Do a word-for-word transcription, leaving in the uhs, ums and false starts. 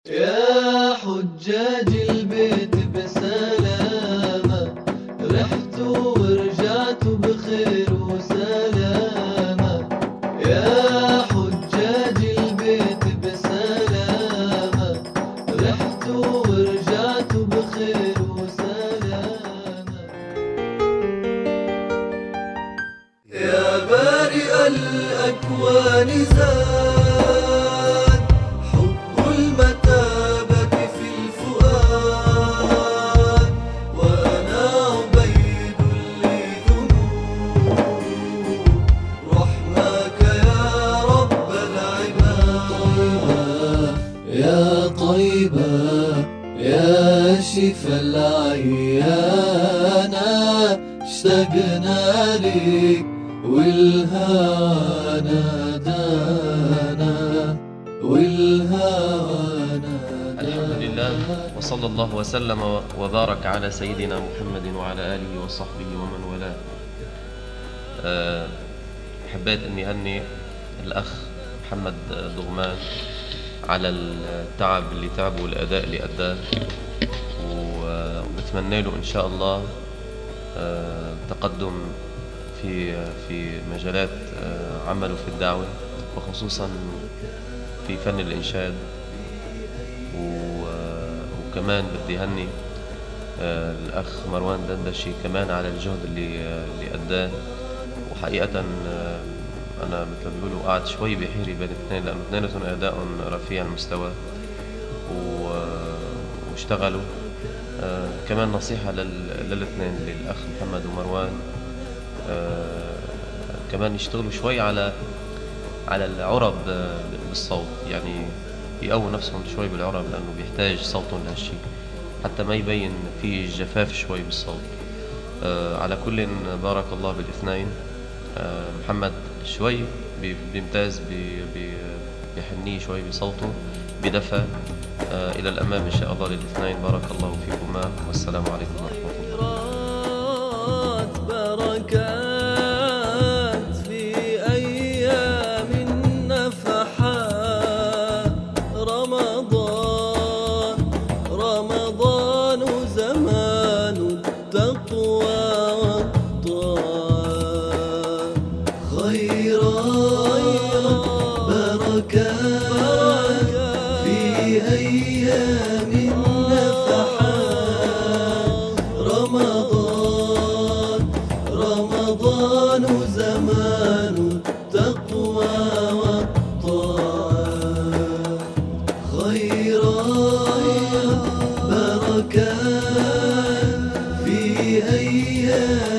يا حجاج البيت بسلامة، رحتوا ورجعتوا بخير وسلامة. يا حجاج البيت بسلامة، رحتوا ورجعتوا بخير وسلامة. يا بارئ الأكوان زاد حب المتابة في الفؤاد، وأنا عبيد لذنوب رحمك يا رب العباد. يا طيبة يا شفا العيانة، اشتقنا لك والهوى نادانا والهوى نادانا. الحمد لله، وصلى الله وسلم وبارك على سيدنا محمد وعلى آله وصحبه ومن والاه. أه حبيت أني أهني الأخ محمد ضغمان على التعب اللي تعبه والأداء اللي أداه، ونتمنى له إن شاء الله أه تقدم في في مجالات عمله في الدعوة، وخصوصا في فن الإنشاد. وكمان بدي هني الأخ مروان دندشي كمان على الجهد اللي اللي أداه. وحقيقة أنا مثل ما بيقولوا قاعد شوي بحيري بين الاثنين، لأنه اثنيناتهم أداء رفيع المستوى واشتغلوا. كمان نصيحة للاثنين، للأخ محمد ومروان، آه كمان يشتغلوا شوي على على العرب بالصوت، يعني يقووا نفسهم شوي بالعرب، لأنه بيحتاج صوتهم لهالشي حتى ما يبين فيه جفاف شوي بالصوت. آه على كل بارك الله بالاثنين. آه محمد شوي بيمتاز بحنيه شوي بصوته بدفى. آه إلى الأمام إن شاء الله للاثنين. بارك الله فيكما، والسلام عليكم ورحمة الله. بركات في أيام النفحات، رمضان رمضان زمان التقوى والطاعة. خيرات بركات في أيام النفحات، رمضان رمضان زمان التقوى والطاعة. خيرات بركات في أيام